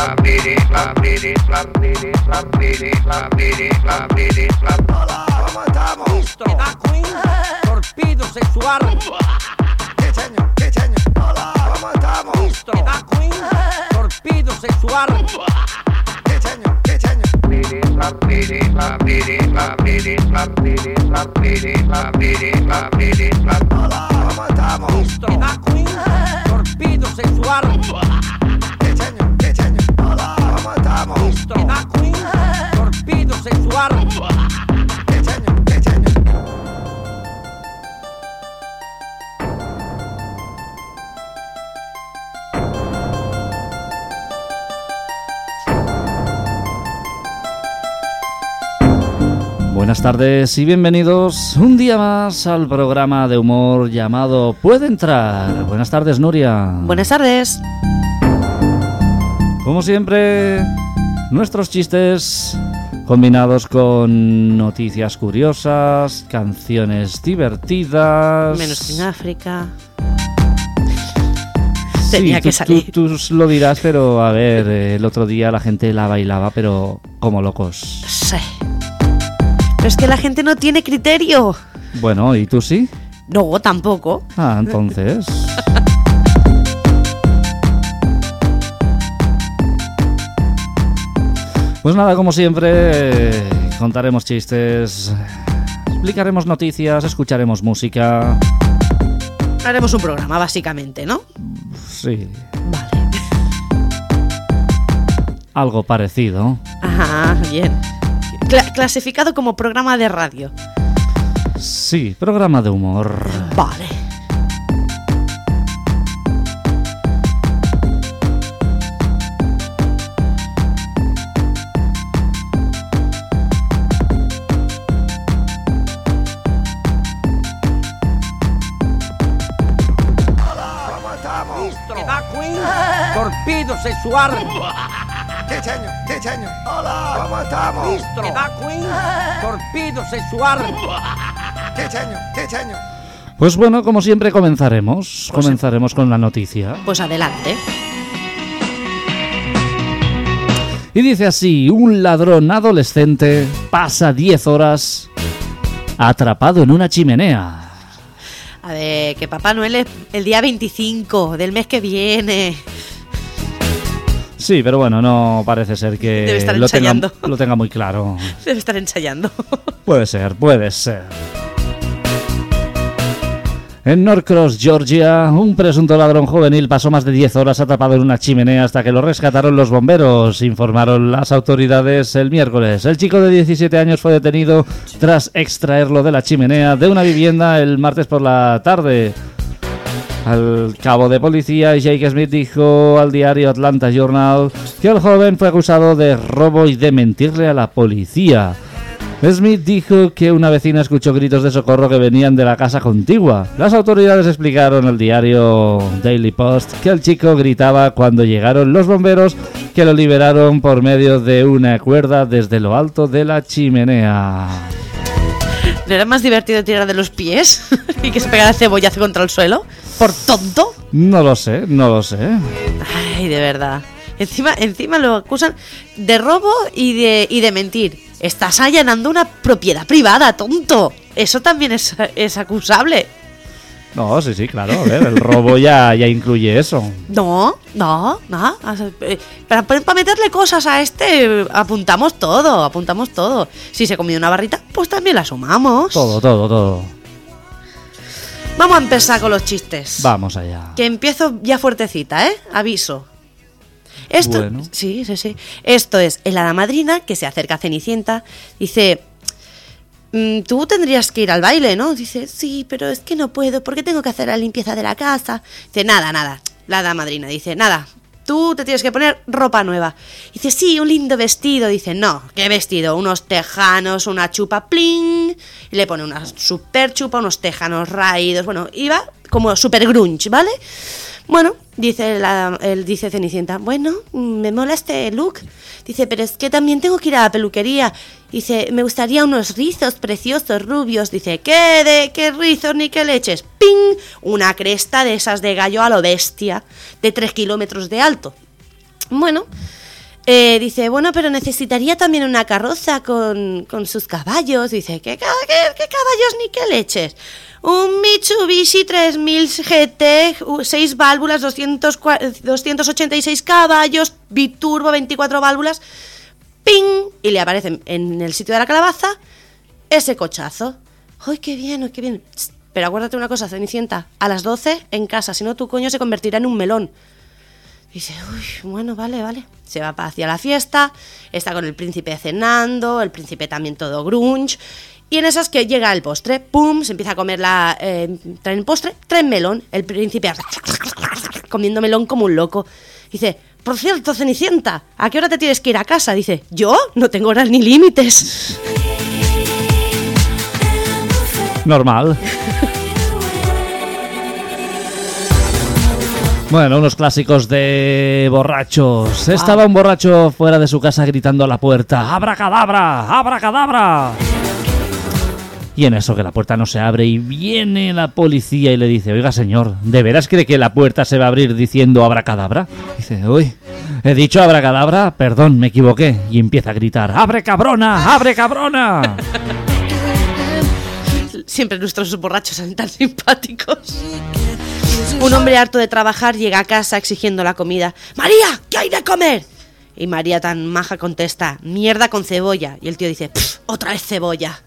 Hola, ¿cómo estamos? Listo. Queen, torpedo sexual. ¿Qué señor? Hola, ¿cómo estamos? Listo. Queen, torpedo sexual. ¿Qué señor? Hola, ¿cómo estamos? Listo. Queen, torpedo sexual. ¿Qué señor? Hola, ¿cómo estamos? Listo. Queen, torpedo sexual. ¿Qué señor? Buenas tardes y bienvenidos un día más al programa de humor llamado Puede Entrar. Buenas tardes, Nuria. Buenas tardes. Como siempre, nuestros chistes combinados con noticias curiosas, canciones divertidas. Menos que en África. Sí, Tenía que salir. Tú lo dirás, pero a ver, el otro día la gente la bailaba, pero como locos. Sí. Pero es que la gente no tiene criterio. Bueno, ¿y tú sí? No, tampoco. Ah, entonces... Pues nada, como siempre, contaremos chistes, explicaremos noticias, escucharemos música. Haremos un programa, básicamente, ¿no? Sí, Vale. algo parecido. Ajá, bien. Clasificado como programa de radio. Sí, programa de humor. Vale. Hola, ¿cómo estamos? Listo. Queen, torpedo sexual. ¿Qué señor? Hola, ¿cómo estamos? Listo. Queen, torpedo sexual. ¿Qué señor? Pues bueno, como siempre comenzaremos con la noticia. Pues adelante. Y dice así: un ladrón adolescente pasa 10 horas atrapado en una chimenea. A ver, que Papá Noel es el día 25 del mes que viene. Sí, pero bueno, no parece ser que Debe estar lo ensayando. tenga muy claro. Debe estar ensayando. Puede ser. En Norcross, Georgia, un presunto ladrón juvenil pasó más de 10 horas atrapado en una chimenea hasta que lo rescataron los bomberos, informaron las autoridades el miércoles. El chico de 17 años fue detenido tras extraerlo de la chimenea de una vivienda el martes por la tarde. Al cabo de policía, Jake Smith dijo al diario Atlanta Journal que el joven fue acusado de robo y de mentirle a la policía. Smith dijo que una vecina escuchó gritos de socorro que venían de la casa contigua. Las autoridades explicaron al diario Daily Post que el chico gritaba cuando llegaron los bomberos, que lo liberaron por medio de una cuerda desde lo alto de la chimenea. ¿No era más divertido tirar de los pies y que se pegara el cebollazo contra el suelo? ¿Por tonto? No lo sé. Ay, de verdad. Encima lo acusan de robo y de mentir. Estás allanando una propiedad privada, tonto. Eso también es acusable. No, sí, claro. A ver, el robo ya incluye eso. No. Para meterle cosas a este, apuntamos todo. Si se comió una barrita, pues también la sumamos. Todo. Vamos a empezar con los chistes. Vamos allá. Que empiezo ya fuertecita, aviso. Esto, Bueno. sí. Esto es el hada madrina que se acerca a Cenicienta. Dice: tú tendrías que ir al baile, ¿no? Dice: sí, pero es que no puedo porque tengo que hacer la limpieza de la casa. Dice: nada. La hada madrina dice: nada, tú te tienes que poner ropa nueva. Dice: sí, un lindo vestido. Dice: no, ¿qué vestido? Unos tejanos, una chupa pling. Y le pone una super chupa, unos tejanos raídos. Bueno, iba como super grunge, ¿vale? Bueno, dice Cenicienta: bueno, me mola este look. Dice: pero es que también tengo que ir a la peluquería. Dice: me gustaría unos rizos preciosos, rubios. Dice: ¿qué rizos ni qué leches? ¡Ping! Una cresta de esas de gallo a lo bestia, de 3 kilómetros de alto. Bueno, Dice, bueno, pero necesitaría también una carroza con sus caballos. Dice, ¿qué caballos ni qué leches? Un Mitsubishi 3000 GT, 6 válvulas, 286 caballos, biturbo, 24 válvulas. ¡Ping! Y le aparece en el sitio de la calabaza ese cochazo. ¡Ay, qué bien, qué bien! Pero acuérdate una cosa, Cenicienta, a las 12 en casa, si no tu coño se convertirá en un melón. Dice, uy, bueno, vale. Se va hacia la fiesta, está con el príncipe cenando, el príncipe también todo grunge. Y en esas que llega el postre, ¡pum! Se empieza a comer traen el postre, traen melón. El príncipe comiendo melón como un loco. Dice, por cierto, Cenicienta, ¿a qué hora te tienes que ir a casa? Dice, ¿yo? No tengo horas ni límites. Normal. Bueno, unos clásicos de borrachos. Estaba un borracho fuera de su casa gritando a la puerta, ¡abracadabra! ¡Abracadabra! Y en eso que la puerta no se abre y viene la policía y le dice, oiga señor, ¿de veras cree que la puerta se va a abrir diciendo abracadabra? Dice, uy, he dicho abracadabra, perdón, me equivoqué. Y empieza a gritar, ¡abre cabrona! ¡Abre cabrona! Siempre nuestros borrachos son tan simpáticos. Un hombre harto de trabajar llega a casa exigiendo la comida. ¡María, qué hay de comer! Y María tan maja contesta, mierda con cebolla. Y el tío dice, otra vez cebolla.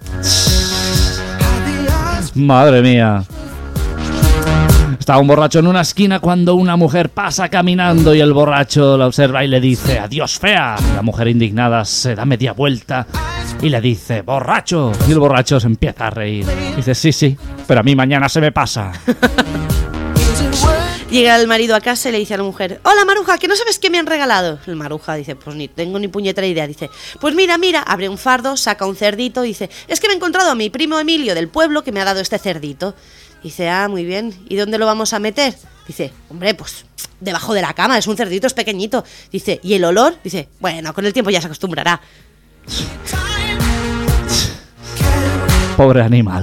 Madre mía. Estaba un borracho en una esquina cuando una mujer pasa caminando y el borracho la observa y le dice, adiós fea. La mujer indignada se da media vuelta y le dice, borracho. Y el borracho se empieza a reír. Dice, sí, pero a mí mañana se me pasa. Llega el marido a casa y le dice a la mujer, hola Maruja, ¿que no sabes qué me han regalado? El Maruja dice, pues ni tengo ni puñetera idea. Dice, pues mira, abre un fardo, saca un cerdito y dice, es que me he encontrado a mi primo Emilio del pueblo que me ha dado este cerdito. Dice, muy bien, ¿y dónde lo vamos a meter? Dice, hombre, pues debajo de la cama, es un cerdito, es pequeñito. Dice, ¿y el olor? Dice, bueno, con el tiempo ya se acostumbrará. Pobre animal.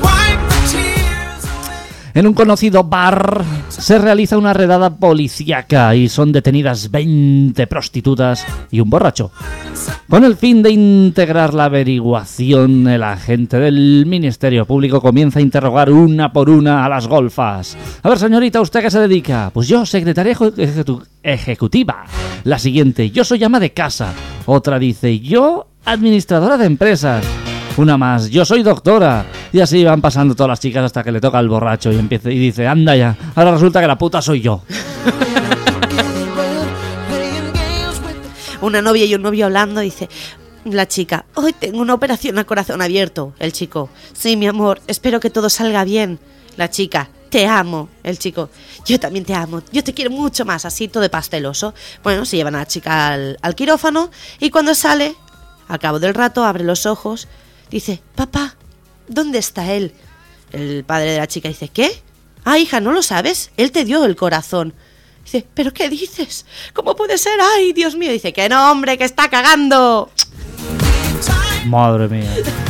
En un conocido bar se realiza una redada policíaca y son detenidas 20 prostitutas y un borracho. Con el fin de integrar la averiguación, el agente del Ministerio Público comienza a interrogar una por una a las golfas. A ver, señorita, ¿usted a qué se dedica? Pues yo, secretaria ejecutiva. La siguiente, yo soy ama de casa. Otra dice, yo, administradora de empresas. Una más, yo soy doctora. Y así van pasando todas las chicas hasta que le toca al borracho y empieza y dice, anda ya, ahora resulta que la puta soy yo. Una novia y un novio hablando, dice la chica, hoy tengo una operación a corazón abierto. El chico, sí, mi amor, espero que todo salga bien. La chica, te amo. El chico, yo también te amo, yo te quiero mucho más. Así todo de pasteloso. Bueno, se llevan a la chica al quirófano y cuando sale, al cabo del rato, abre los ojos. Dice, papá, ¿dónde está él? El padre de la chica dice, ¿qué? Hija, ¿no lo sabes? Él te dio el corazón. Dice, ¿pero qué dices? ¿Cómo puede ser? ¡Ay, Dios mío! Dice, que no, hombre, que está cagando. Madre mía.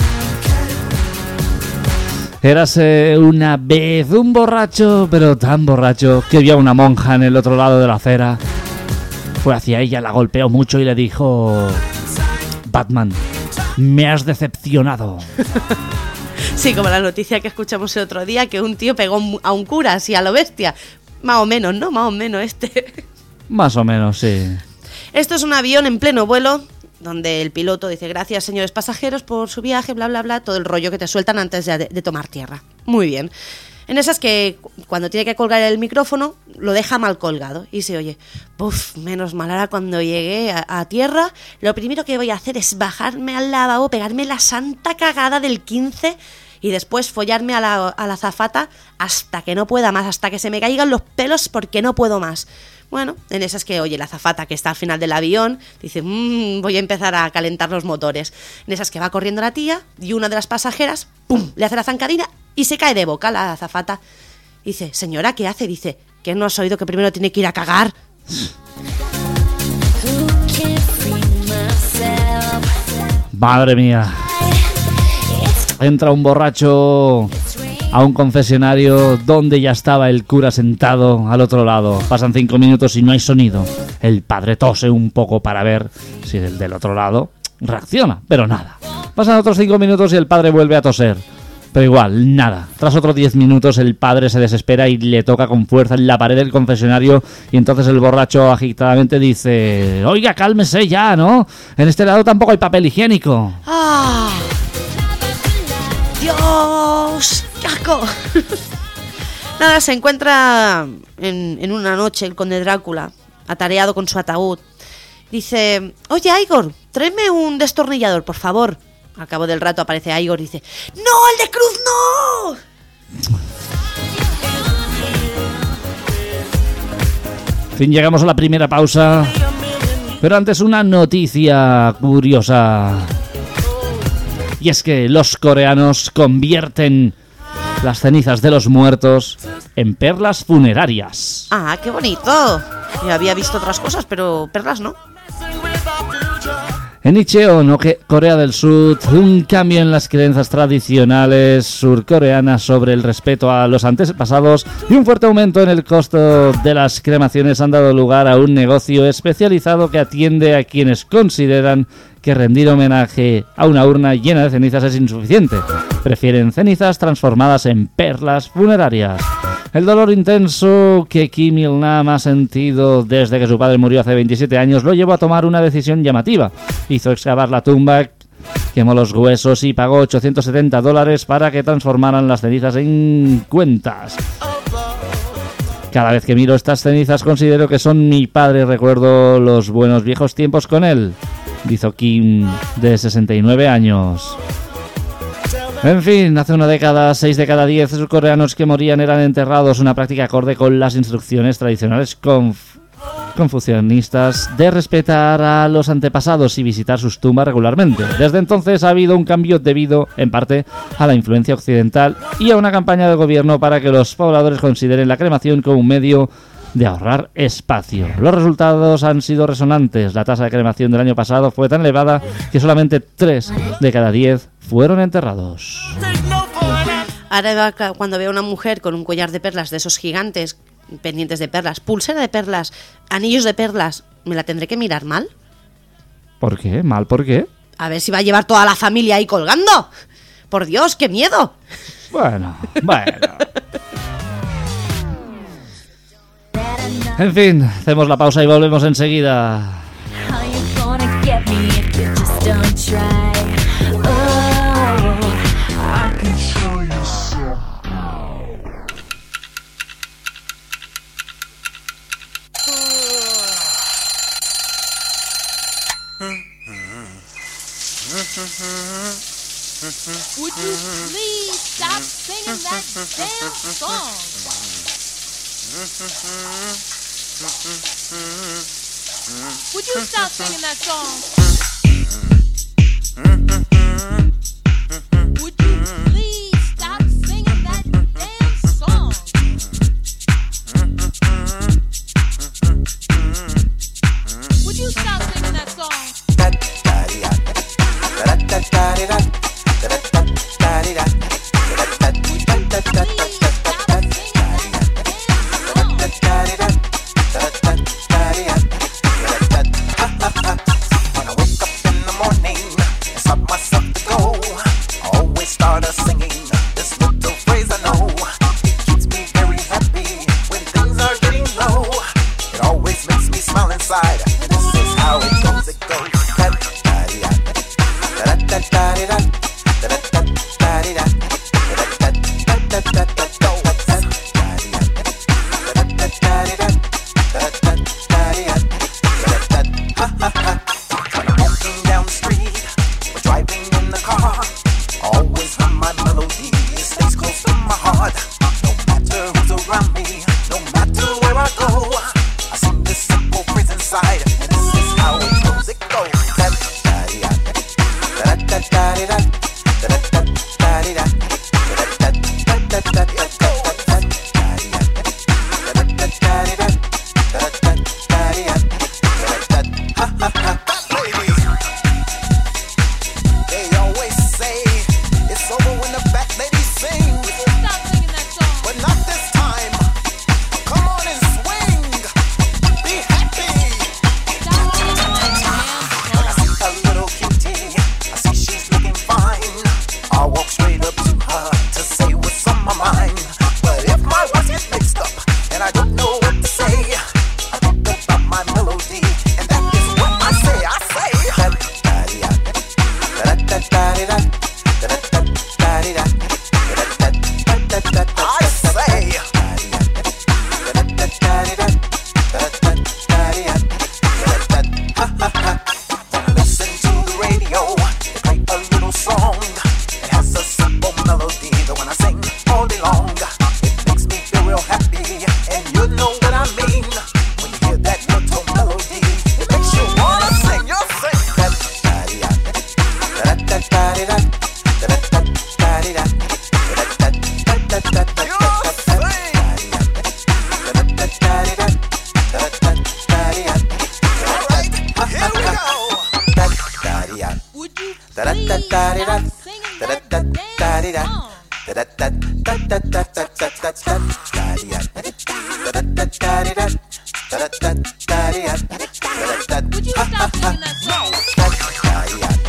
Érase una vez un borracho, pero tan borracho, que vio a una monja en el otro lado de la acera. Fue hacia ella, la golpeó mucho y le dijo, Batman, me has decepcionado. Sí, como la noticia que escuchamos el otro día, que un tío pegó a un cura así a lo bestia. Más o menos, ¿no? Más o menos Más o menos, sí. Esto es un avión en pleno vuelo, donde el piloto dice, gracias señores pasajeros por su viaje, bla, bla, bla, todo el rollo que te sueltan antes de tomar tierra. Muy bien. En esas que cuando tiene que colgar el micrófono, lo deja mal colgado y se oye, puf, menos mal, ahora cuando llegué a tierra, lo primero que voy a hacer es bajarme al lavabo, pegarme la santa cagada del 15 y después follarme a la azafata hasta que no pueda más, hasta que se me caigan los pelos porque no puedo más. Bueno, en esas que oye la azafata que está al final del avión, dice, voy a empezar a calentar los motores. En esas que va corriendo la tía y una de las pasajeras, pum, le hace la zancadilla y se cae de boca la azafata. Dice, señora, ¿qué hace? Dice, ¿que no has oído que primero tiene que ir a cagar? Madre mía. Entra un borracho a un confesionario donde ya estaba el cura sentado al otro lado. Pasan 5 minutos y no hay sonido. El padre tose un poco para ver si el del otro lado reacciona, pero nada. Pasan otros 5 minutos y el padre vuelve a toser, pero igual, nada. Tras otros 10 minutos el padre se desespera y le toca con fuerza en la pared del confesionario, y entonces el borracho agitadamente dice: oiga, cálmese ya, ¿no? En este lado tampoco hay papel higiénico. ¡Ah! ¡Dios! ¡Qué asco! Nada, se encuentra en una noche el conde Drácula, atareado con su ataúd. Dice: oye, Igor, tráeme un destornillador, por favor. Al cabo del rato aparece Igor y dice: ¡no, el de cruz no! En fin, llegamos a la primera pausa, pero antes una noticia curiosa. Y es que los coreanos convierten las cenizas de los muertos en perlas funerarias. ¡Ah, qué bonito! Yo había visto otras cosas, pero perlas no. En Incheon, Corea del Sur, un cambio en las creencias tradicionales surcoreanas sobre el respeto a los antepasados y un fuerte aumento en el costo de las cremaciones han dado lugar a un negocio especializado que atiende a quienes consideran que rendir homenaje a una urna llena de cenizas es insuficiente. Prefieren cenizas transformadas en perlas funerarias. El dolor intenso que Kim Il-nam ha sentido desde que su padre murió hace 27 años lo llevó a tomar una decisión llamativa. Hizo excavar la tumba, quemó los huesos y pagó $870 para que transformaran las cenizas en cuentas. Cada vez que miro estas cenizas considero que son mi padre y recuerdo los buenos viejos tiempos con él, dijo Kim, de 69 años. En fin, hace una década, 6 de cada 10 surcoreanos que morían eran enterrados, una práctica acorde con las instrucciones tradicionales confucianistas de respetar a los antepasados y visitar sus tumbas regularmente. Desde entonces ha habido un cambio debido, en parte, a la influencia occidental y a una campaña del gobierno para que los pobladores consideren la cremación como un medio de ahorrar espacio. Los resultados han sido resonantes. La tasa de cremación del año pasado fue tan elevada que solamente 3 de cada 10 fueron enterrados. Ahora cuando veo a una mujer con un collar de perlas de esos gigantes, pendientes de perlas, pulsera de perlas, anillos de perlas, ¿me la tendré que mirar mal? ¿Por qué? ¿Mal por qué? A ver si va a llevar toda la familia ahí colgando. ¡Por Dios, qué miedo! Bueno. En fin, hacemos la pausa y volvemos enseguida. Would you please stop singing that damn song? Would you stop singing that song? Would you please stop singing that damn song? Would you stop singing that song? Would you stop singing that song?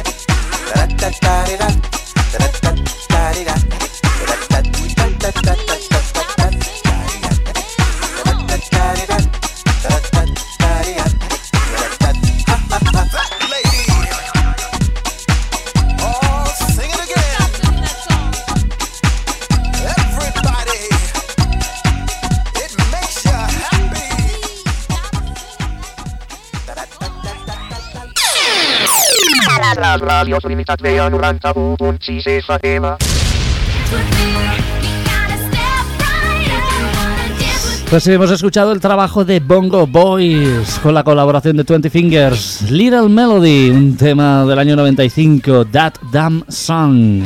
La radio Trinitat Vea 91.6 FM. Pues hemos escuchado el trabajo de Bongo Boys con la colaboración de 20 Fingers, Little Melody, un tema del año 95, That Damn Song.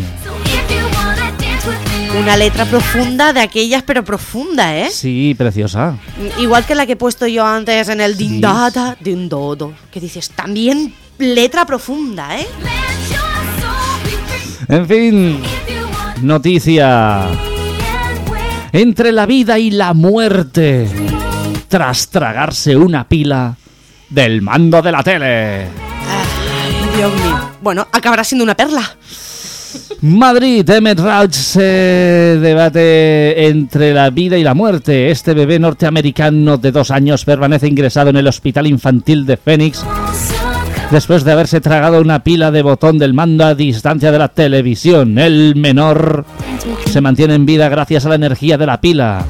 Una letra profunda de aquellas, pero profunda, ¿eh? Sí, preciosa. Igual que la que he puesto yo antes en el Dindada, Dindodo, que dices, también letra profunda, ¿eh? En fin, noticia. Entre la vida y la muerte, tras tragarse una pila del mando de la tele. Ay, Dios mío. Bueno, acabará siendo una perla. Madrid, Emmett Rauch se debate entre la vida y la muerte. Este bebé norteamericano de 2 años permanece ingresado en el Hospital Infantil de Phoenix después de haberse tragado una pila de botón del mando a distancia de la televisión. El menor se mantiene en vida gracias a la energía de la pila.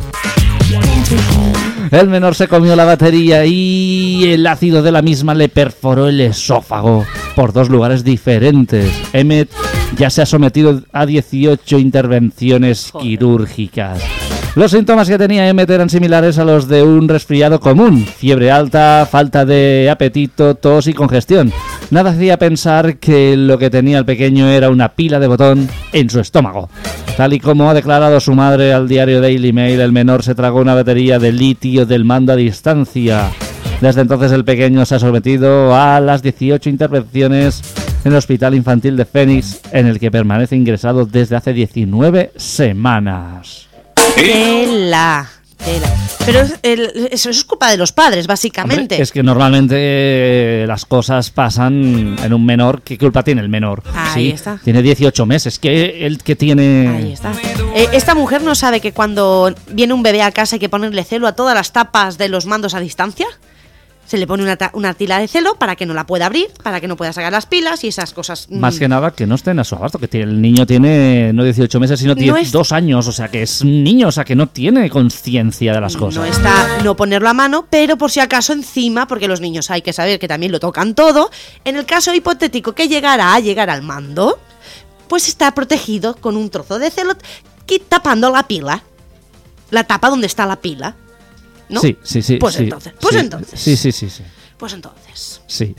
El menor se comió la batería y el ácido de la misma le perforó el esófago por 2 lugares diferentes. Emmett ya se ha sometido a 18 intervenciones quirúrgicas. Los síntomas que tenía Emmett eran similares a los de un resfriado común: fiebre alta, falta de apetito, tos y congestión. Nada hacía pensar que lo que tenía el pequeño era una pila de botón en su estómago. Tal y como ha declarado su madre al diario Daily Mail, el menor se tragó una batería de litio del mando a distancia. Desde entonces el pequeño se ha sometido a las 18 intervenciones en el Hospital Infantil de Phoenix, en el que permanece ingresado desde hace 19 semanas. Tela. Pero eso es culpa de los padres, básicamente. Hombre, es que normalmente las cosas pasan en un menor. ¿Qué culpa tiene el menor? Ahí está. Tiene 18 meses. ¿Qué el que tiene? Ahí está. Esta mujer no sabe que cuando viene un bebé a casa hay que ponerle celo a todas las tapas de los mandos a distancia. Se le pone una tila de celo para que no la pueda abrir, para que no pueda sacar las pilas y esas cosas. Más que nada que no estén a su abasto, que el niño tiene no 18 meses, sino 2 años, o sea que es un niño, o sea que no tiene conciencia de las cosas. No ponerlo a mano, pero por si acaso encima, porque los niños hay que saber que también lo tocan todo, en el caso hipotético que llegara a llegar al mando, pues está protegido con un trozo de celo tapando la pila, la tapa donde está la pila. ¿No? Sí. Pues sí, entonces. Sí. Pues entonces. Sí.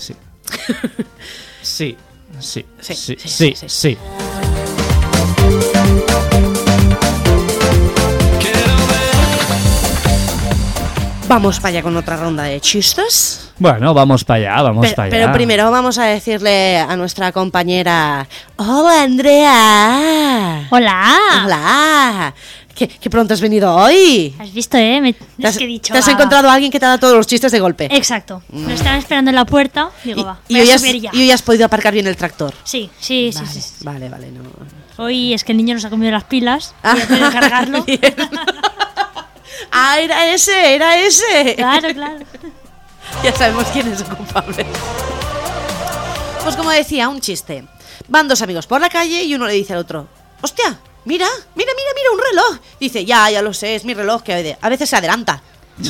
Sí. Vamos para allá con otra ronda de chistes. Bueno, vamos para allá, Pero primero vamos a decirle a nuestra compañera: hola, Andrea. Hola. ¿Qué pronto has venido hoy? Has visto, ¿Te has encontrado a alguien que te ha dado todos los chistes de golpe? Exacto. Me estaban esperando en la puerta. Digo, va. Y hoy has podido aparcar bien el tractor. Sí. Vale, no. Hoy es que el niño nos ha comido las pilas. Voy a tener que cargarlo. Era ese. Claro. Ya sabemos quién es el culpable. Pues como decía, un chiste. Van 2 amigos por la calle y uno le dice al otro: ¡hostia! Mira, un reloj. Dice: ya lo sé, es mi reloj que a veces se adelanta.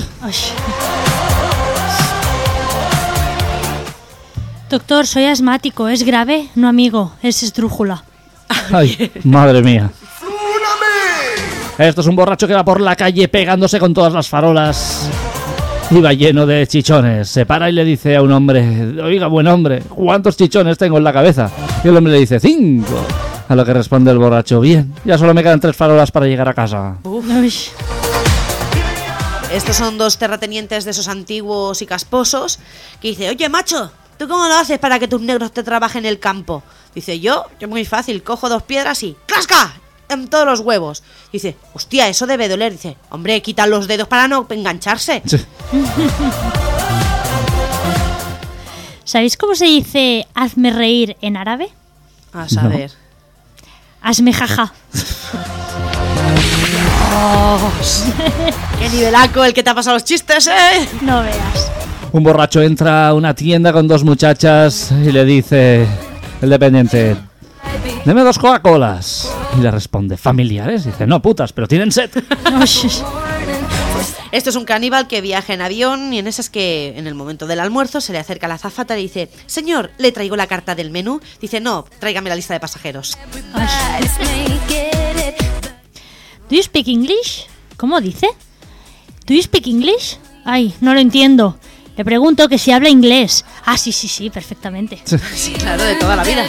Doctor, soy asmático. ¿Es grave? No, amigo, es esdrújula. Ay, madre mía. Esto es un borracho que va por la calle pegándose con todas las farolas. Iba lleno de chichones. Se para y le dice a un hombre: oiga, buen hombre, ¿cuántos chichones tengo en la cabeza? Y el hombre le dice: 5. A lo que responde el borracho: bien, ya solo me quedan 3 farolas para llegar a casa. Estos son 2 terratenientes de esos antiguos y casposos que dice: oye, macho, ¿tú cómo lo haces para que tus negros te trabajen el campo? Dice: yo muy fácil, cojo 2 piedras y ¡clasca! en todos los huevos. Dice, hostia, eso debe doler. Dice, hombre, quita los dedos para no engancharse. Sí. ¿Sabéis cómo se dice hazme reír en árabe? A saber. Hazme jaja. ¡Qué nivelaco el que te ha pasado los chistes, No veas. Un borracho entra a una tienda con 2 muchachas y le dice el dependiente, deme 2 Coca-Colas. Y le responde, ¿familiares? Dice, no, putas, pero tienen sed. Esto es un caníbal que viaja en avión y en esas que en el momento del almuerzo se le acerca a la azafata y le dice, señor, ¿le traigo la carta del menú? Dice, no, tráigame la lista de pasajeros. ¿Do you speak English? ¿Cómo dice? ¿Do you speak English? Ay, no lo entiendo. Le pregunto que si habla inglés. Ah, sí, perfectamente. Sí, claro, de toda la vida.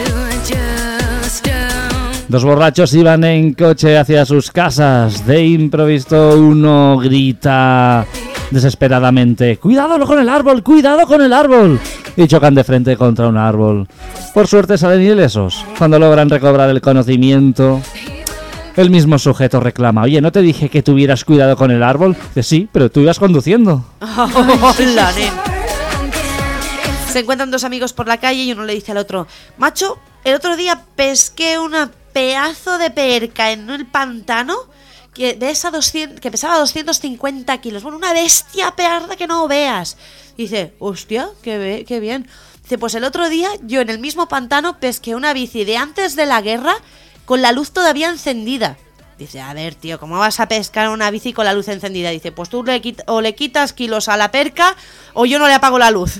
2 borrachos iban en coche hacia sus casas. De improviso uno grita desesperadamente, ¡cuidado con el árbol! ¡Cuidado con el árbol! Y chocan de frente contra un árbol. Por suerte salen ilesos. Cuando logran recobrar el conocimiento, el mismo sujeto reclama, oye, ¿no te dije que tuvieras cuidado con el árbol? Dice, sí, pero tú ibas conduciendo. Hola, nen. Se encuentran 2 amigos por la calle y uno le dice al otro, macho, el otro día pesqué una pedazo de perca en el pantano que pesaba 250 kilos. Bueno, una bestia pearda que no veas. Dice, hostia, qué bien. Dice, pues el otro día yo en el mismo pantano pesqué una bici de antes de la guerra con la luz todavía encendida. Dice, a ver, tío, ¿cómo vas a pescar una bici con la luz encendida? Dice, pues tú le quitas kilos a la perca o yo no le apago la luz.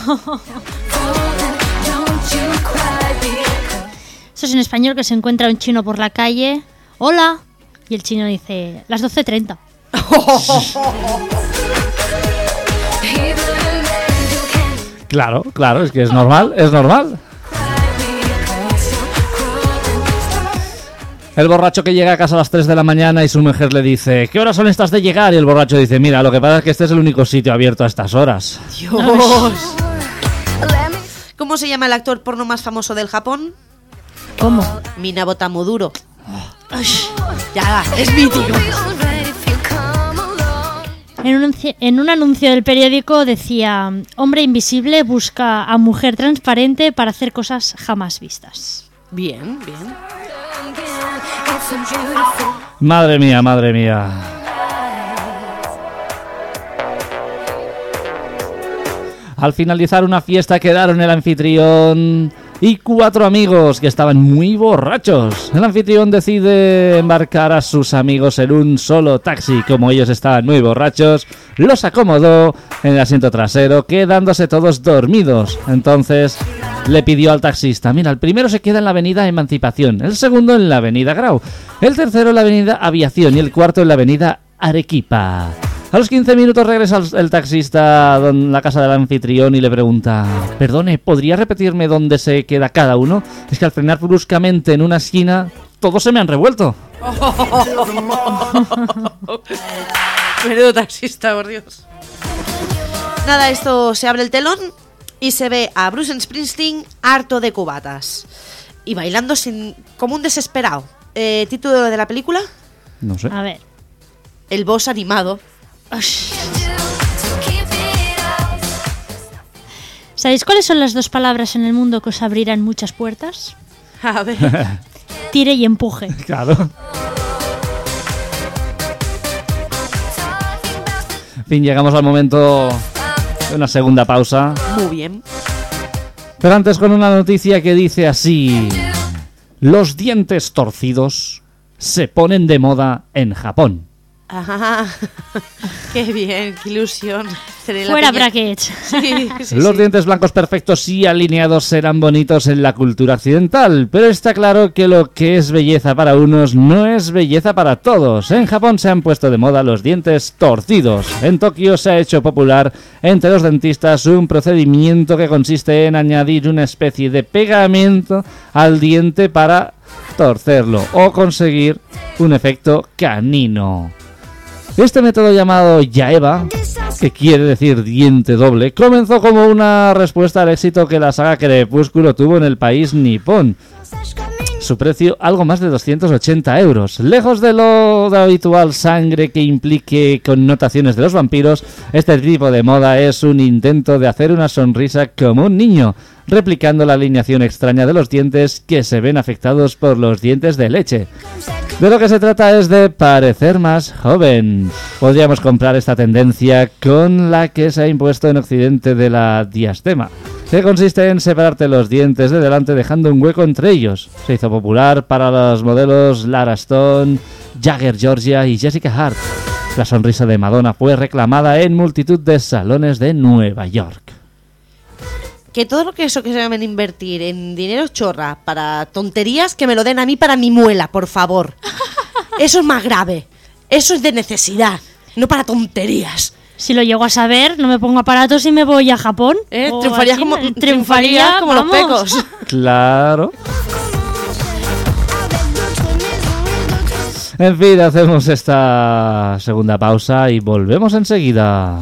Eso es en español, que se encuentra un chino por la calle. Hola. Y el chino dice, las 12:30. Claro, es que es normal. El borracho que llega a casa a las 3 de la mañana y su mujer le dice, ¿qué horas son estas de llegar? Y el borracho dice, mira, lo que pasa es que este es el único sitio abierto a estas horas. Dios. ¿Cómo se llama el actor porno más famoso del Japón? ¿Cómo? Minato Tamoduro. Ya, es mítico. En un anuncio del periódico decía, hombre invisible busca a mujer transparente para hacer cosas jamás vistas. Bien. Madre mía. Al finalizar una fiesta quedaron el anfitrión y 4 amigos que estaban muy borrachos. El anfitrión decide embarcar a sus amigos en un solo taxi. Como ellos estaban muy borrachos, los acomodó en el asiento trasero, quedándose todos dormidos. Entonces le pidió al taxista, mira, el primero se queda en la avenida Emancipación, el segundo en la avenida Grau, el tercero en la avenida Aviación y el cuarto en la avenida Arequipa. A los 15 minutos regresa el taxista a la casa del anfitrión y le pregunta, perdone, ¿podría repetirme dónde se queda cada uno? Es que al frenar bruscamente en una esquina, todos se me han revuelto. Menudo taxista, por Dios. Nada, esto se abre el telón y se ve a Bruce Springsteen harto de cubatas y bailando como un desesperado. ¿Título de la película? No sé. A ver. El boss animado. ¿Sabéis cuáles son las 2 palabras en el mundo que os abrirán muchas puertas? A ver. Tire y empuje. Claro. En fin, llegamos al momento de una segunda pausa. Muy bien. Pero antes con una noticia que dice así: los dientes torcidos se ponen de moda en Japón. Ajá. Qué bien, qué ilusión. Fuera brackets. Sí, Los dientes blancos perfectos y alineados serán bonitos en la cultura occidental, pero está claro que lo que es belleza para unos no es belleza para todos. En Japón se han puesto de moda los dientes torcidos. En Tokio se ha hecho popular entre los dentistas un procedimiento que consiste en añadir una especie de pegamento al diente para torcerlo o conseguir un efecto canino. Este método llamado Yaeba, que quiere decir diente doble, comenzó como una respuesta al éxito que la saga Crepúsculo tuvo en el país nipón. Su precio, algo más de 280 euros. Lejos de lo de habitual sangre que implique connotaciones de los vampiros, este tipo de moda es un intento de hacer una sonrisa como un niño, replicando la alineación extraña de los dientes que se ven afectados por los dientes de leche. De lo que se trata es de parecer más joven. Podríamos comprar esta tendencia con la que se ha impuesto en Occidente de la diastema, que consiste en separarte los dientes de delante dejando un hueco entre ellos. Se hizo popular para los modelos Lara Stone, Jagger Georgia y Jessica Hart. La sonrisa de Madonna fue reclamada en multitud de salones de Nueva York. Que todo lo que eso que se llamen invertir en dinero chorra para tonterías, que me lo den a mí para mi muela, por favor. Eso es más grave. Eso es de necesidad, no para tonterías. Si lo llego a saber, no me pongo aparatos y me voy a Japón. O Triunfaría a como, China. triunfaría como los vamos. pecos. Claro. En fin, hacemos esta segunda pausa y volvemos enseguida.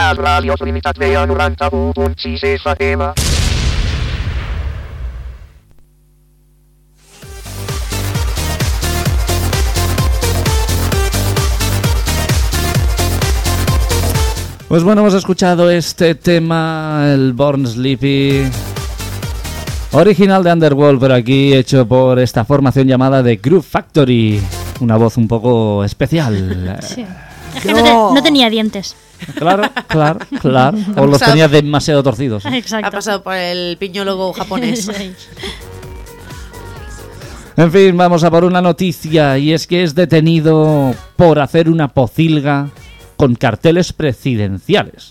Al Radio Trinitat Vella 91.6 FM. Pues bueno, hemos escuchado este tema, el Born Sleepy, original de Underworld, pero aquí hecho por esta formación llamada The Groove Factory. Una voz un poco especial. Sí. Es que no tenía dientes. Claro. O los tenía demasiado torcidos. Exacto. Ha pasado por el piñólogo japonés. Sí. En fin, vamos a por una noticia, y es que es detenido por hacer una pocilga con carteles presidenciales.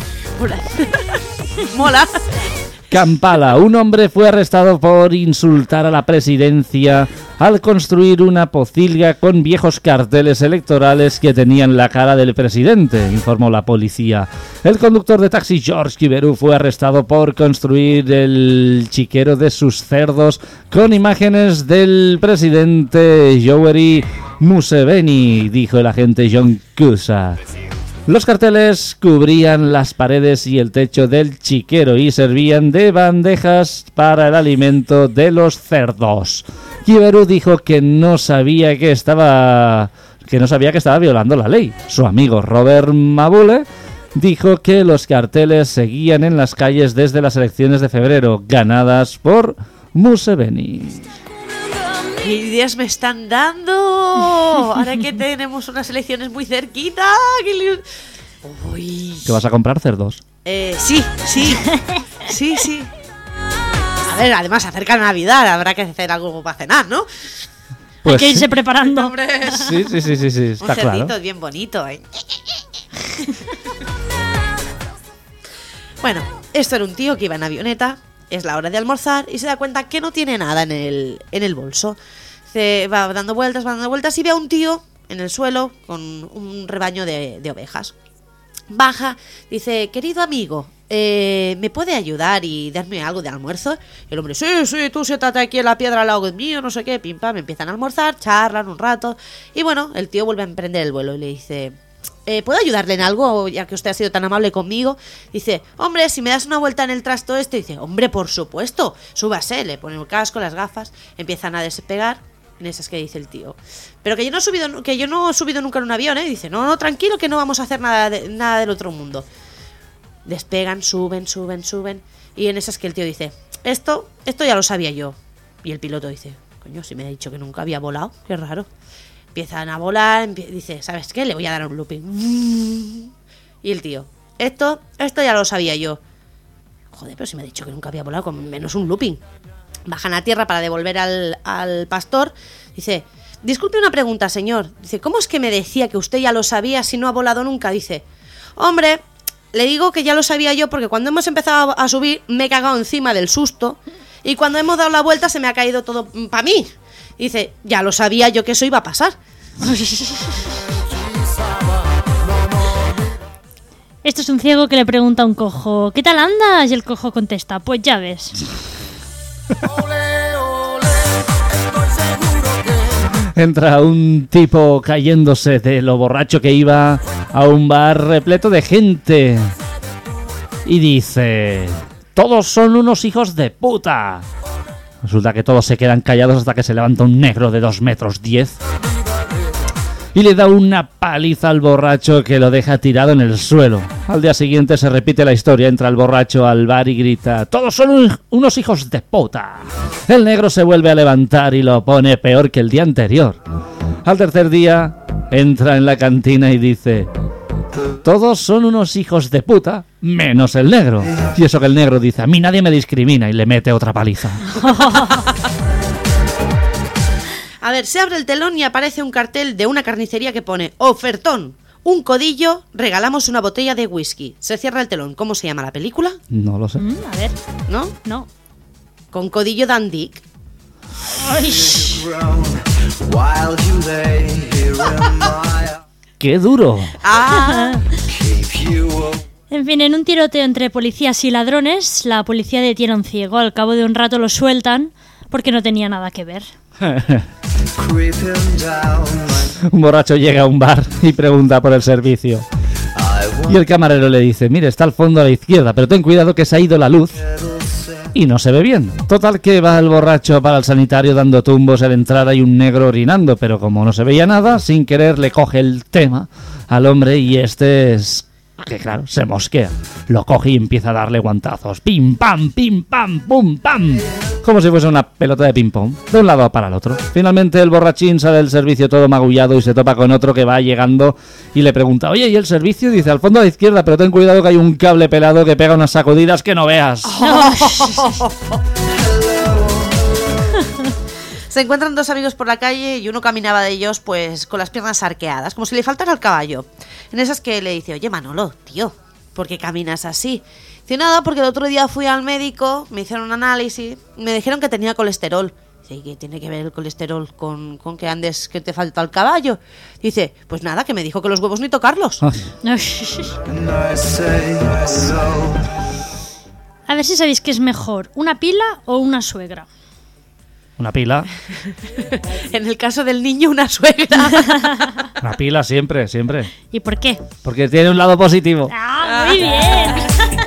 Mola. Kampala, un hombre fue arrestado por insultar a la presidencia al construir una pocilga con viejos carteles electorales que tenían la cara del presidente, informó la policía. El conductor de taxi George Kiberu fue arrestado por construir el chiquero de sus cerdos con imágenes del presidente Yoweri Museveni, dijo el agente John Kusa. Los carteles cubrían las paredes y el techo del chiquero y servían de bandejas para el alimento de los cerdos. Kiberu dijo que no sabía que estaba violando la ley. Su amigo Robert Mabule dijo que los carteles seguían en las calles desde las elecciones de febrero, ganadas por Museveni. ¿Qué ideas me están dando? Ahora que tenemos unas elecciones muy cerquita. Uy. ¿Que vas a comprar cerdos? Sí. A ver, además se acerca Navidad, habrá que hacer algo para cenar, ¿no? Hay que irse preparando. Hombre. Sí, está Un cerdito claro. bien bonito, ¿eh? Bueno, esto era un tío que iba en avioneta. Es la hora de almorzar y se da cuenta que no tiene nada en el bolso. Se va dando vueltas y ve a un tío en el suelo con un rebaño de ovejas. Baja, dice: querido amigo, ¿me puede ayudar y darme algo de almuerzo? Y el hombre: sí, tú siéntate aquí en la piedra al lado mío, no sé qué, pim pam. Empiezan a almorzar, charlan un rato y bueno, el tío vuelve a emprender el vuelo y le dice: ¿puedo ayudarle en algo, ya que usted ha sido tan amable conmigo? Dice: hombre, si me das una vuelta en el trasto este. Dice: hombre, por supuesto, súbase. Le pone el casco, las gafas, empiezan a despegar. En esas que dice el tío: pero que yo no he subido nunca en un avión, ¿eh? Dice: no, tranquilo, que no vamos a hacer nada del otro mundo. Despegan, suben. Y en esas que el tío dice: esto ya lo sabía yo. Y el piloto dice: coño, si me ha dicho que nunca había volado, qué raro. Empiezan a volar, dice: ¿sabes qué? Le voy a dar un looping. Y el tío: esto ya lo sabía yo. Joder, pero si me ha dicho que nunca había volado, con menos un looping. Bajan a tierra para devolver al pastor. Dice: disculpe una pregunta, señor. Dice: ¿cómo es que me decía que usted ya lo sabía si no ha volado nunca? Dice: hombre, le digo que ya lo sabía yo porque cuando hemos empezado a subir me he cagado encima del susto y cuando hemos dado la vuelta se me ha caído todo para mí. Dice: ya lo sabía yo que eso iba a pasar. Esto es un ciego que le pregunta a un cojo: ¿qué tal andas? Y el cojo contesta: pues ya ves. Entra un tipo cayéndose de lo borracho que iba a un bar repleto de gente y dice: todos son unos hijos de puta. Resulta que todos se quedan callados hasta que se levanta un negro de 2,10 metros y le da una paliza al borracho que lo deja tirado en el suelo. Al día siguiente se repite la historia, entra el borracho al bar y grita: todos son unos hijos de puta. El negro se vuelve a levantar y lo pone peor que el día anterior. Al tercer día entra en la cantina y dice: todos son unos hijos de puta, menos el negro. Y eso que el negro dice: a mí nadie me discrimina, y le mete otra paliza. A ver, se abre el telón y aparece un cartel de una carnicería que pone: ofertón, un codillo, regalamos una botella de whisky. Se cierra el telón. ¿Cómo se llama la película? No lo sé. A ver, ¿No? no. Con codillo Dan Dick. ¡Qué duro! Ah, En fin, en un tiroteo entre policías y ladrones, la policía detiene a un ciego. Al cabo de un rato lo sueltan porque no tenía nada que ver. Un borracho llega a un bar y pregunta por el servicio. Y el camarero le dice, mire, está al fondo a la izquierda, pero ten cuidado que se ha ido la luz y no se ve bien. Total que va el borracho para el sanitario dando tumbos. Al entrar hay un negro orinando, pero como no se veía nada, sin querer le coge el tema al hombre y este es... que claro, se mosquea. Lo coge y empieza a darle guantazos. Pim, pam, pum, pam. Como si fuese una pelota de ping-pong, de un lado para el otro. Finalmente el borrachín sale del servicio todo magullado y se topa con otro que va llegando y le pregunta, oye, ¿y el servicio? Dice, al fondo a la izquierda, pero ten cuidado que hay un cable pelado que pega unas sacudidas que no veas. Se encuentran dos amigos por la calle y uno caminaba de ellos pues con las piernas arqueadas, como si le faltara el caballo. En esas que le dice, oye Manolo, tío, ¿por qué caminas así? Dice, nada, porque el otro día fui al médico, me hicieron un análisis, me dijeron que tenía colesterol. Dice, ¿y qué tiene que ver el colesterol con que andes, que te falta el caballo? Dice, pues nada, que me dijo que los huevos ni tocarlos. A ver si sabéis qué es mejor, ¿una pila o una suegra? Una pila. En el caso del niño, una suegra. Una pila siempre, siempre. ¿Y por qué? Porque tiene un lado positivo. ¡Ah, muy bien!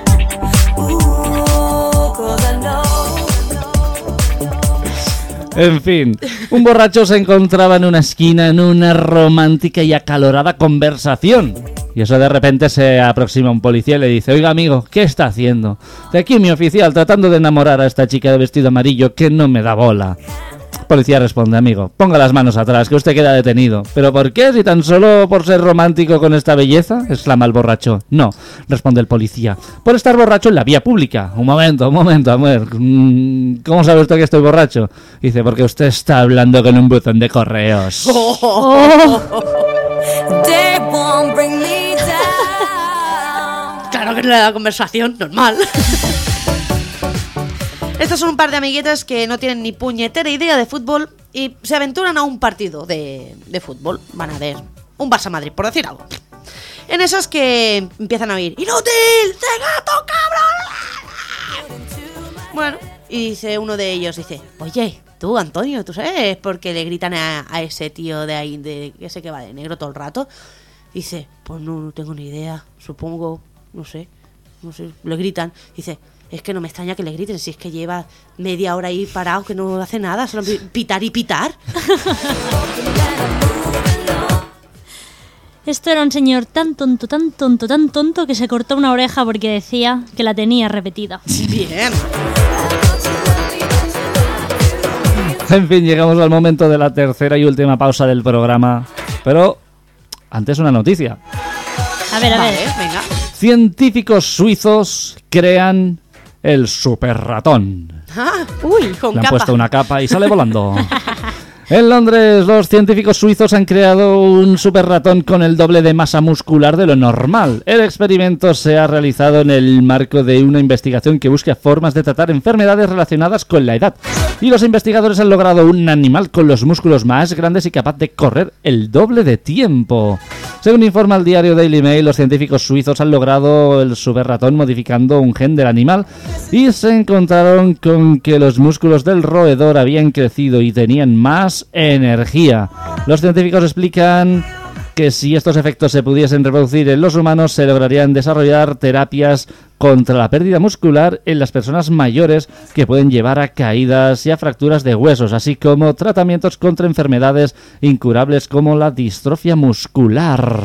En fin, un borracho se encontraba en una esquina en una romántica y acalorada conversación. Y eso de repente se aproxima un policía y le dice, oiga amigo, ¿qué está haciendo? De aquí mi oficial tratando de enamorar a esta chica de vestido amarillo que no me da bola. El policía responde, amigo, ponga las manos atrás, que usted queda detenido. ¿Pero por qué? ¿Si tan solo por ser romántico con esta belleza? Exclama el borracho. No, responde el policía, por estar borracho en la vía pública. Un momento, amor. ¿Cómo sabe usted que estoy borracho? Dice, porque usted está hablando con un buzón de correos. Claro que no le da conversación, normal. Estos son un par de amiguetes que no tienen ni puñetera idea de fútbol y se aventuran a un partido de fútbol. Van a ver un Barça-Madrid, por decir algo. En esos que empiezan a oír ¡inútil! ¡Cegato, cabrón! Bueno, y dice uno de ellos, dice, oye, tú, Antonio, ¿tú sabes por qué le gritan a ese tío de ahí, de ese que va de negro todo el rato? Dice, pues no tengo ni idea, supongo, no sé, le gritan. Dice, es que no me extraña que le griten, si es que lleva media hora ahí parado que no hace nada, solo pitar y pitar. Esto era un señor tan tonto que se cortó una oreja porque decía que la tenía repetida. Bien. En fin, llegamos al momento de la tercera y última pausa del programa. Pero antes una noticia. A ver. Vale, venga. Científicos suizos crean el super ratón. Uy, con Le han capa. puesto una capa y sale volando. En Londres, los científicos suizos han creado un super ratón con el doble de masa muscular de lo normal. El experimento se ha realizado en el marco de una investigación que busca formas de tratar enfermedades relacionadas con la edad. Y los investigadores han logrado un animal con los músculos más grandes y capaz de correr el doble de tiempo. Según informa el diario Daily Mail, los científicos suizos han logrado el super ratón modificando un gen del animal y se encontraron con que los músculos del roedor habían crecido y tenían más energía. Los científicos explican que si estos efectos se pudiesen reproducir en los humanos, se lograrían desarrollar terapias contra la pérdida muscular en las personas mayores que pueden llevar a caídas y a fracturas de huesos, así como tratamientos contra enfermedades incurables como la distrofia muscular.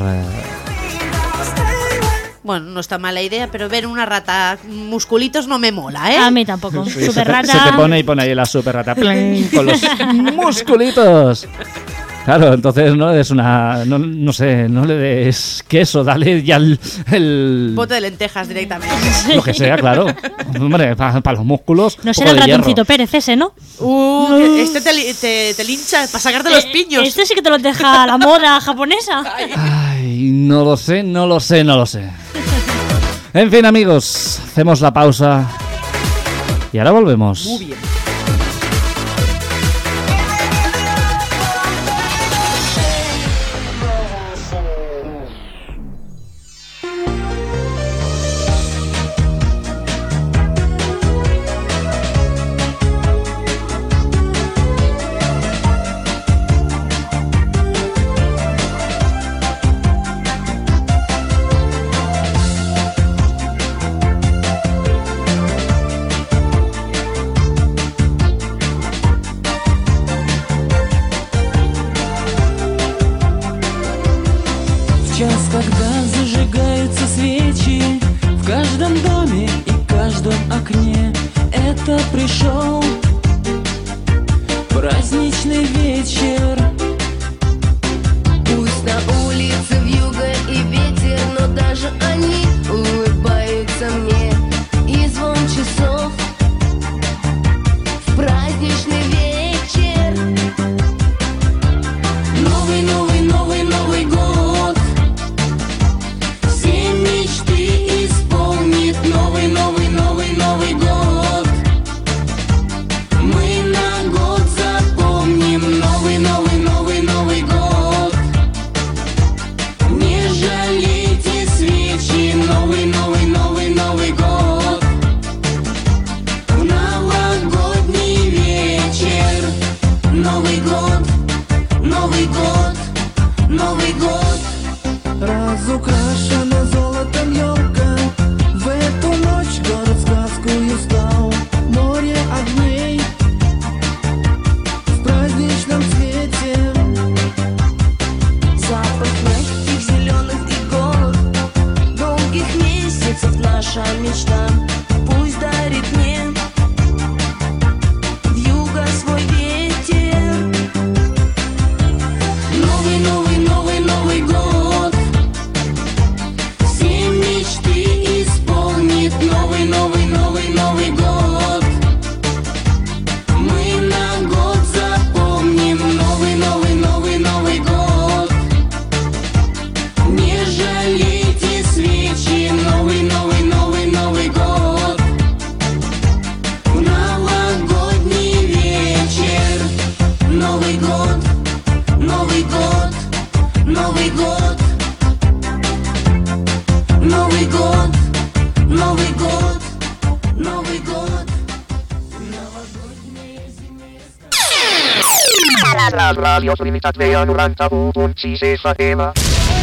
Bueno, no está mala idea, pero ver una rata musculitos no me mola, ¿eh? A mí tampoco. Sí, Super se rata. te pone y pone ahí la super rata ¡pling! Con los musculitos. Claro, entonces no le des no sé, no le des queso, dale ya el Bote de lentejas directamente. lo que sea, claro. Hombre, para los músculos. No un será poco el de hierro. ratoncito Pérez ese, ¿no? Este te lincha para sacarte los piños. Este sí que te lo deja la moda japonesa. Ay, no lo sé. En fin, amigos, hacemos la pausa y ahora volvemos. Muy bien. пришел праздничный вечер. Пусть на улице вьюга и ветер, но даже они улыбаются мне. И звон часов в праздничный вечер. Новый, новый, новый, Новый год все мечты исполнит. Новый, новый, новый, Новый год мы на год запомним. Новый, новый, новый, Новый год. Не жалейте свечи. Новый, новый, новый, Новый год. В новогодний вечер. Новый год, Новый год, Новый год. Разукрашена золотом елка, в эту ночь город сказкою стал. Море огней в праздничном свете. Запах мягких зеленых иголок, долгих месяцев наша мечта. Пусть дарит мне вьюга свой ветер. Новый, новый, новый, Новый год все мечты исполнит. Новый, новый, новый, Новый год мы на год запомним. Новый, новый, новый, Новый год. Не жалейте свечи. Новый, новый, новый, Новый год. В новогодний вечер. Новый год, Новый год, Новый год. Новый год, Новый год, Новый год. La radio Limitatveja 91.6 FM.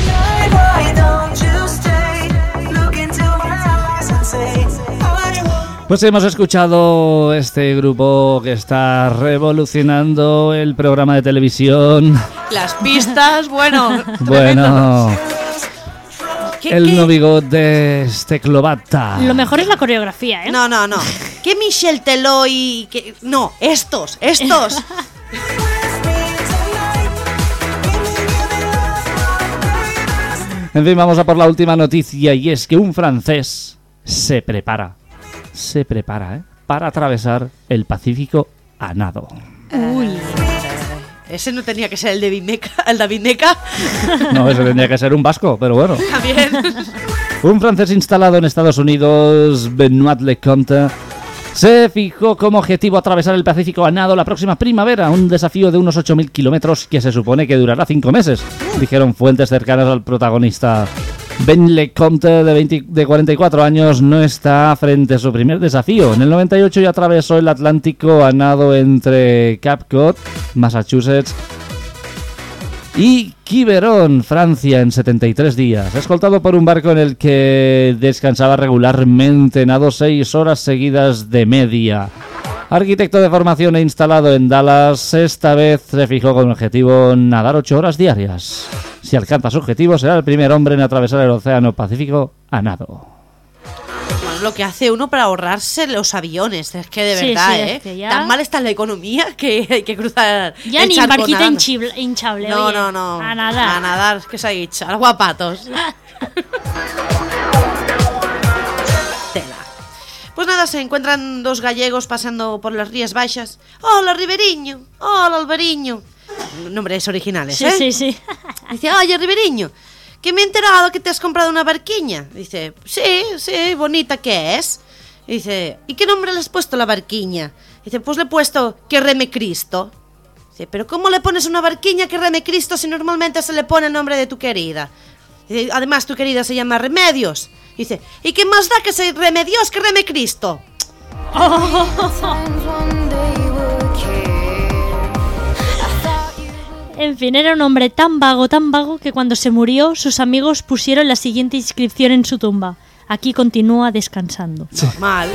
Pues hemos escuchado este grupo que está revolucionando el programa de televisión. Las pistas, bueno. Bueno, ¿Qué, el qué? Nový God de Steclovata. Lo mejor es la coreografía, ¿eh? No, no, no. ¿Qué Michel Teló y qué? No, estos. En fin, vamos a por la última noticia, y es que un francés se prepara, para atravesar el Pacífico a nado. Uy. Ese no tenía que ser el David Meca. No, ese tendría que ser un vasco, pero bueno. También. Un francés instalado en Estados Unidos, Benoît Lecomte, se fijó como objetivo atravesar el Pacífico a nado la próxima primavera, un desafío de unos 8.000 kilómetros que se supone que durará 5 meses, dijeron fuentes cercanas al protagonista. Ben Lecomte, de 44 años, no está frente a su primer desafío. En el 98 ya atravesó el Atlántico a nado entre Cape Cod, Massachusetts, y Quiberon, Francia, en 73 días, escoltado por un barco en el que descansaba regularmente, nadó 6 horas seguidas de media. Arquitecto de formación e instalado en Dallas, esta vez se fijó como objetivo nadar 8 horas diarias. Si alcanza su objetivo, será el primer hombre en atravesar el Océano Pacífico a nado. Bueno, lo que hace uno para ahorrarse los aviones, es que de Sí, verdad, sí, es que ya- tan mal está la economía que hay que cruzar Ya el ni charco barquita nadando. hinchable. No, oye. no, no. A nadar. A nadar, que se ha dicho. A los guapatos. Tela. Pues nada, se encuentran dos gallegos pasando por las Rías Baixas. ¡Hola, Riberiño! ¡Hola, Alberiño! Nombres originales, Sí, ¿eh? sí, sí. Dice, oye, Riberiño, que me he enterado que te has comprado una barquiña. Dice, sí, bonita que es. Dice, ¿y qué nombre le has puesto a la barquiña? Dice, pues le he puesto que reme Cristo. Dice, ¿pero cómo le pones una barquiña que reme Cristo si normalmente se le pone el nombre de tu querida? Dice, además tu querida se llama Remedios. Dice, ¿y qué más da que se reme Dios que reme Cristo? En fin, era un hombre tan vago, que cuando se murió, sus amigos pusieron la siguiente inscripción en su tumba. Aquí continúa descansando. Mal.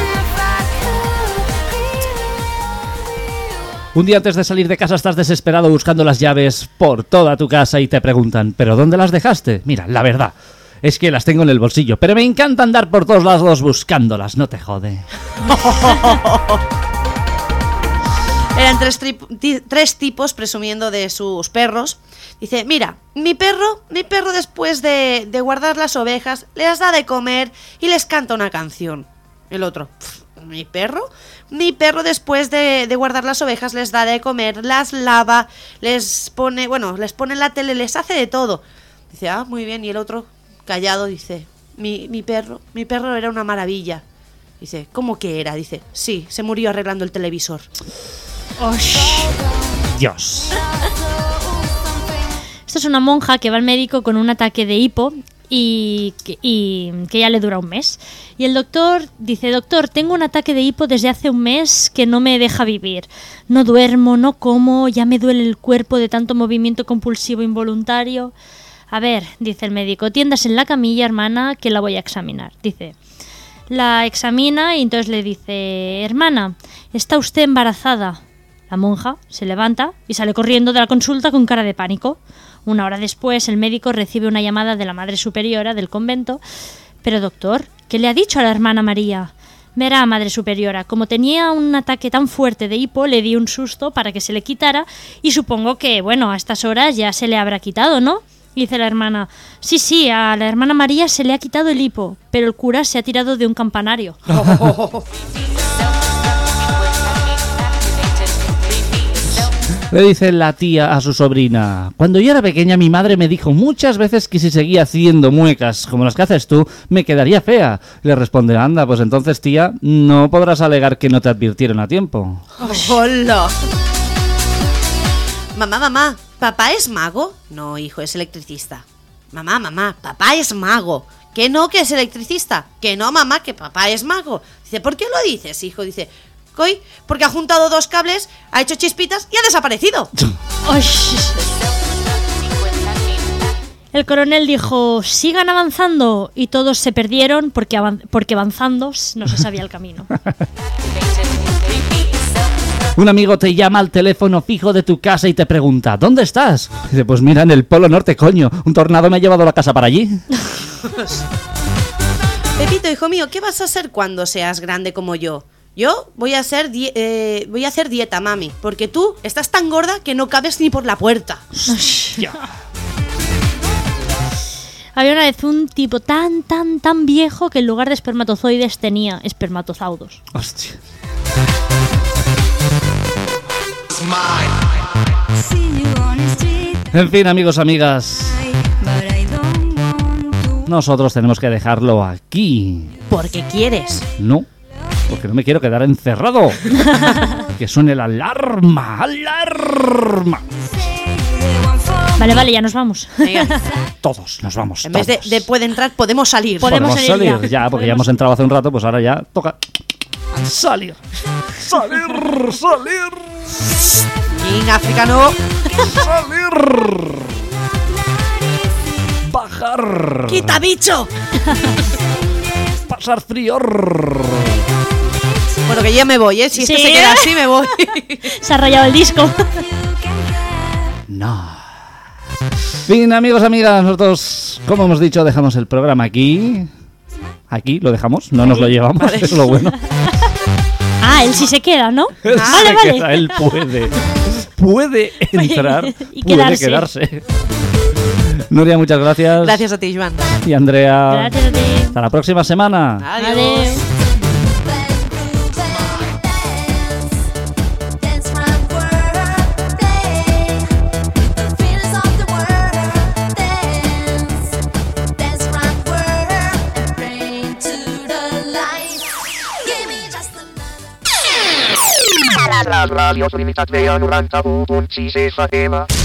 Un día antes de salir de casa estás desesperado buscando las llaves por toda tu casa y te preguntan, ¿pero dónde las dejaste? Mira, la verdad es que las tengo en el bolsillo, pero me encanta andar por todos lados buscándolas, no te jode. Eran tres tipos presumiendo de sus perros. Dice, mira, mi perro después de guardar las ovejas, les da de comer y les canta una canción. El otro, ¿mi perro? Mi perro después de guardar las ovejas les da de comer, las lava, les pone en la tele, les hace de todo. Dice, ah, muy bien. Y el otro, callado, dice, mi perro era una maravilla. Dice, ¿cómo que era? Dice, sí, se murió arreglando el televisor. Dios. Esto es una monja que va al médico con un ataque de hipo y que ya le dura un mes. Y el doctor dice, doctor, tengo un ataque de hipo desde hace un mes que no me deja vivir. No duermo, no como, ya me duele el cuerpo de tanto movimiento compulsivo involuntario. A ver, dice el médico, tiendas en la camilla, hermana, que la voy a examinar. Dice, la examina y entonces le dice, hermana, ¿está usted embarazada? La monja se levanta y sale corriendo de la consulta con cara de pánico. Una hora después, el médico recibe una llamada de la madre superiora del convento. Pero doctor, ¿qué le ha dicho a la hermana María? Verá, madre superiora, como tenía un ataque tan fuerte de hipo, le di un susto para que se le quitara y supongo que, bueno, a estas horas ya se le habrá quitado, ¿no? Dice la hermana, sí, a la hermana María se le ha quitado el hipo, pero el cura se ha tirado de un campanario. Le dice la tía a su sobrina, cuando yo era pequeña mi madre me dijo muchas veces que si seguía haciendo muecas como las que haces tú, me quedaría fea. Le responde, anda, pues entonces tía, no podrás alegar que no te advirtieron a tiempo. ¡Hola! Mamá, ¿papá es mago? No, hijo, es electricista. Mamá, papá es mago. ¿Que no, que es electricista? Que no, mamá, que papá es mago. Dice, ¿por qué lo dices, hijo? Dice, coy, porque ha juntado dos cables, ha hecho chispitas y ha desaparecido. El coronel dijo, sigan avanzando, y todos se perdieron porque avanzando no se sabía el camino. Un amigo te llama al teléfono fijo de tu casa y te pregunta, ¿dónde estás? Dice, pues mira, en el Polo Norte, coño, un tornado me ha llevado la casa para allí. Pepito, hijo mío, ¿qué vas a hacer cuando seas grande como yo? Yo voy a hacer dieta, mami, porque tú estás tan gorda que no cabes ni por la puerta. Había una vez un tipo tan viejo que en lugar de espermatozoides tenía espermatozaudos. Hostia. En fin, amigos, amigas, nosotros tenemos que dejarlo aquí. ¿Porque quieres? No, porque no me quiero quedar encerrado. Que suene la alarma. ¡Alarma! Vale, ya nos vamos. Venga. Todos nos vamos. En vez de puede entrar, podemos salir. Podemos salir ya, porque ya hemos entrado hace un rato, pues ahora ya toca salir. King africano. Salir. Bajar. ¡Quita, bicho! Pasar frío. Bueno, que ya me voy, ¿eh? Si esto ¿Sí? se queda así, me voy. Se ha rayado el disco. No. Bien, amigos, amigas, nosotros, como hemos dicho, dejamos el programa aquí. Aquí lo dejamos, no nos lo llevamos, vale. Es lo bueno. Ah, él sí se queda, ¿no? Él vale. Queda, él puede entrar, y puede quedarse. Nuria, muchas gracias. Gracias a ti, Joan. Y Andrea. Gracias a ti. Hasta la próxima semana. Adiós. La radio Trinitat Vea 91.6 FM.